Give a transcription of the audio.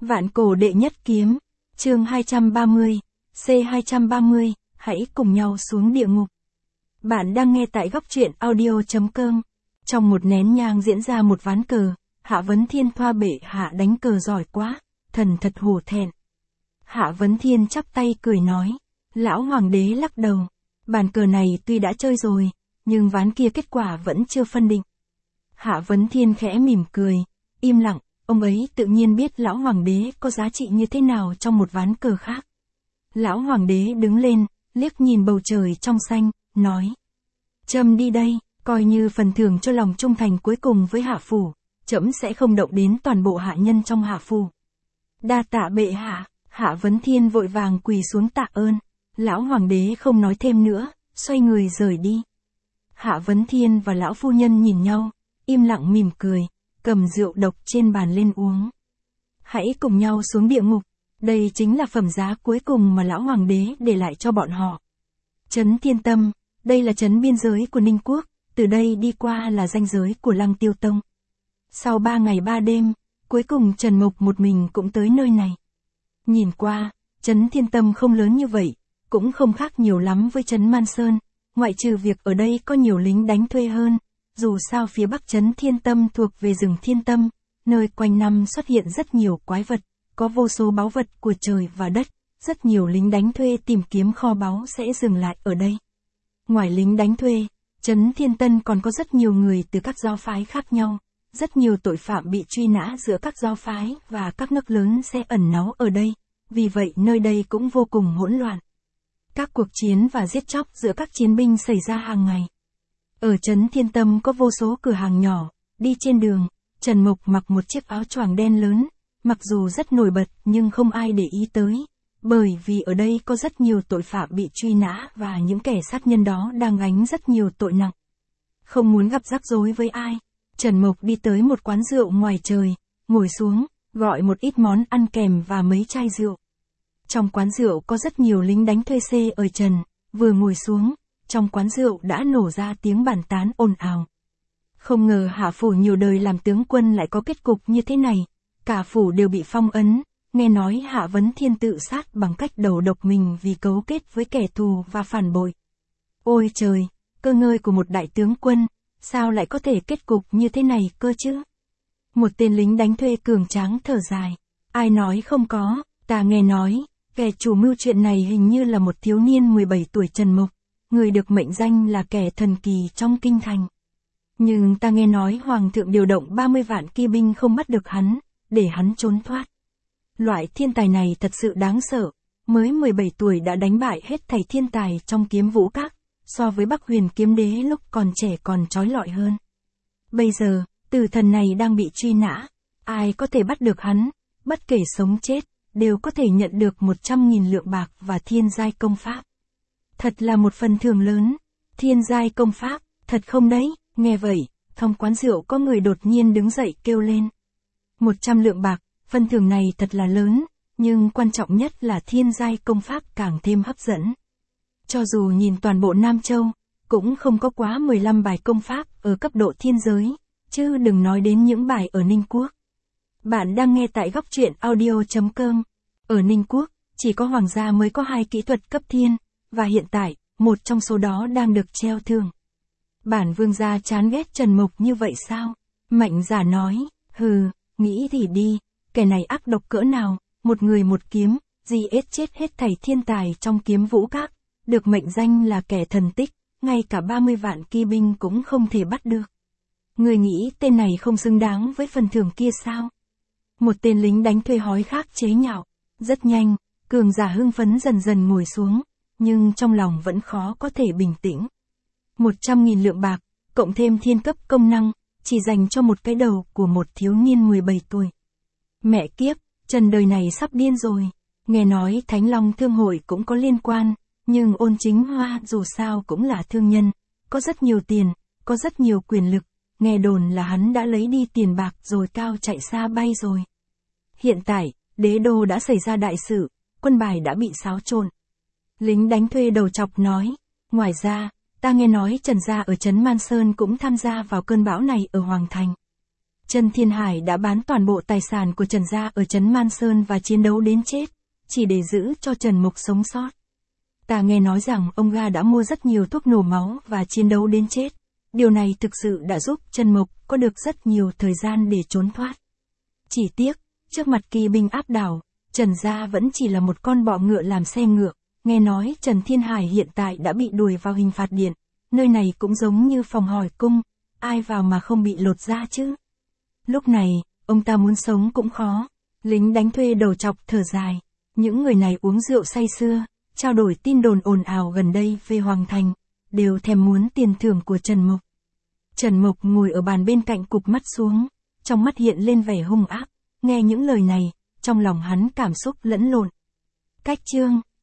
Vạn cổ đệ nhất kiếm, chương 230, C230, hãy cùng nhau xuống địa ngục. Bạn đang nghe tại góc truyện audio.com. Trong một nén nhang diễn ra một ván cờ, Hạ Vấn Thiên thoa bệ hạ đánh cờ giỏi quá, thần thật hổ thẹn. Hạ Vấn Thiên chắp tay cười nói, lão hoàng đế lắc đầu, bàn cờ này tuy đã chơi rồi, nhưng ván kia kết quả vẫn chưa phân định. Hạ Vấn Thiên khẽ mỉm cười, im lặng, ông ấy tự nhiên biết lão hoàng đế có giá trị như thế nào trong một ván cờ khác. Lão hoàng đế đứng lên, liếc nhìn bầu trời trong xanh, nói, trẫm đi đây, coi như phần thưởng cho lòng trung thành cuối cùng với hạ phủ, trẫm sẽ không động đến toàn bộ hạ nhân trong hạ phủ. Đa tạ bệ hạ. Hạ Vấn Thiên vội vàng quỳ xuống tạ ơn. Lão hoàng đế không nói thêm nữa, xoay người rời đi. Hạ Vấn Thiên và lão phu nhân nhìn nhau, im lặng mỉm cười, cầm rượu độc trên bàn lên uống. Hãy cùng nhau xuống địa ngục, đây chính là phẩm giá cuối cùng mà lão hoàng đế để lại cho bọn họ. Trấn Thiên Tâm, đây là trấn biên giới của Ninh Quốc, từ đây đi qua là ranh giới của Lăng Tiêu Tông. Sau 3 ngày 3 đêm, cuối cùng Trần Mục một mình cũng tới nơi này. Nhìn qua, trấn Thiên Tâm không lớn như vậy, cũng không khác nhiều lắm với trấn Man Sơn, ngoại trừ việc ở đây có nhiều lính đánh thuê hơn, dù sao phía bắc trấn Thiên Tâm thuộc về rừng Thiên Tâm, nơi quanh năm xuất hiện rất nhiều quái vật, có vô số báu vật của trời và đất, rất nhiều lính đánh thuê tìm kiếm kho báu sẽ dừng lại ở đây. Ngoài lính đánh thuê, trấn Thiên Tân còn có rất nhiều người từ các giáo phái khác nhau. Rất nhiều tội phạm bị truy nã giữa các giáo phái và các nước lớn sẽ ẩn náu ở đây, vì vậy nơi đây cũng vô cùng hỗn loạn. Các cuộc chiến và giết chóc giữa các chiến binh xảy ra hàng ngày. Ở trấn Thiên Tâm có vô số cửa hàng nhỏ, đi trên đường, Trần Mục mặc một chiếc áo choàng đen lớn, mặc dù rất nổi bật nhưng không ai để ý tới, bởi vì ở đây có rất nhiều tội phạm bị truy nã và những kẻ sát nhân đó đang gánh rất nhiều tội nặng. Không muốn gặp rắc rối với ai, Trần Mục đi tới một quán rượu ngoài trời, ngồi xuống, gọi một ít món ăn kèm và mấy chai rượu. Trong quán rượu có rất nhiều lính đánh thuê xê ở trần, vừa ngồi xuống, trong quán rượu đã nổ ra tiếng bàn tán ồn ào. Không ngờ hạ phủ nhiều đời làm tướng quân lại có kết cục như thế này, cả phủ đều bị phong ấn, nghe nói Hạ Vấn Thiên tự sát bằng cách đầu độc mình vì cấu kết với kẻ thù và phản bội. Ôi trời, cơ ngơi của một đại tướng quân, sao lại có thể kết cục như thế này cơ chứ? Một tên lính đánh thuê cường tráng thở dài. Ai nói không có, ta nghe nói, kẻ chủ mưu chuyện này hình như là một thiếu niên 17 tuổi Trần Mục, người được mệnh danh là kẻ thần kỳ trong kinh thành. Nhưng ta nghe nói Hoàng thượng điều động 30 vạn kỵ binh không bắt được hắn, để hắn trốn thoát. Loại thiên tài này thật sự đáng sợ, mới 17 tuổi đã đánh bại hết thảy thiên tài trong kiếm vũ các. So với Bắc Huyền Kiếm Đế lúc còn trẻ còn chói lọi hơn. Bây giờ, tử thần này đang bị truy nã, ai có thể bắt được hắn, bất kể sống chết, đều có thể nhận được 100.000 lượng bạc và thiên giai công pháp. Thật là một phần thưởng lớn, thiên giai công pháp, thật không đấy, nghe vậy, trong quán rượu có người đột nhiên đứng dậy kêu lên. 100 lượng bạc, phần thưởng này thật là lớn, nhưng quan trọng nhất là thiên giai công pháp càng thêm hấp dẫn. Cho dù nhìn toàn bộ Nam Châu, cũng không có quá 15 bài công pháp ở cấp độ thiên giới, chứ đừng nói đến những bài ở Ninh Quốc. Bạn đang nghe tại góc truyện audio.com. Ở Ninh Quốc, chỉ có hoàng gia mới có 2 kỹ thuật cấp thiên, và hiện tại, một trong số đó đang được treo thưởng. Bản vương gia chán ghét Trần Mục như vậy sao? Mạnh giả nói, hừ, nghĩ thì đi, kẻ này ác độc cỡ nào, một người một kiếm, giết chết hết thảy thiên tài trong kiếm vũ các. Được mệnh danh là kẻ thần tích, ngay cả 30 vạn kỵ binh cũng không thể bắt được. Người nghĩ tên này không xứng đáng với phần thưởng kia sao? Một tên lính đánh thuê hói khác chế nhạo. Rất nhanh, cường giả hưng phấn dần dần ngồi xuống, nhưng trong lòng vẫn khó có thể bình tĩnh. 100.000 lượng bạc, cộng thêm thiên cấp công năng, chỉ dành cho một cái đầu của một thiếu niên 17 tuổi. Mẹ kiếp, Trần đời này sắp điên rồi. Nghe nói Thánh Long Thương hội cũng có liên quan. Nhưng Ôn Chính Hoa dù sao cũng là thương nhân, có rất nhiều tiền, có rất nhiều quyền lực, nghe đồn là hắn đã lấy đi tiền bạc rồi cao chạy xa bay rồi. Hiện tại, đế đô đã xảy ra đại sự, quân bài đã bị xáo trộn. Lính đánh thuê đầu chọc nói, ngoài ra, ta nghe nói Trần gia ở trấn Man Sơn cũng tham gia vào cơn bão này ở Hoàng Thành. Trần Thiên Hải đã bán toàn bộ tài sản của Trần gia ở trấn Man Sơn và chiến đấu đến chết, chỉ để giữ cho Trần Mục sống sót. Ta nghe nói rằng ông Ga đã mua rất nhiều thuốc nổ máu và chiến đấu đến chết. Điều này thực sự đã giúp Trần Mục có được rất nhiều thời gian để trốn thoát. Chỉ tiếc, trước mặt kỳ binh áp đảo, Trần gia vẫn chỉ là một con bọ ngựa làm xe ngựa. Nghe nói Trần Thiên Hải hiện tại đã bị đuổi vào hình phạt điện. Nơi này cũng giống như phòng hỏi cung, ai vào mà không bị lột da chứ. Lúc này, ông ta muốn sống cũng khó. Lính đánh thuê đầu chọc thở dài. Những người này uống rượu say sưa, trao đổi tin đồn ồn ào gần đây về Hoàng Thành, đều thèm muốn tiền thưởng của Trần Mục. Trần Mục ngồi ở bàn bên cạnh cụp mắt xuống, trong mắt hiện lên vẻ hung ác. Nghe những lời này, trong lòng hắn cảm xúc lẫn lộn. Cách chương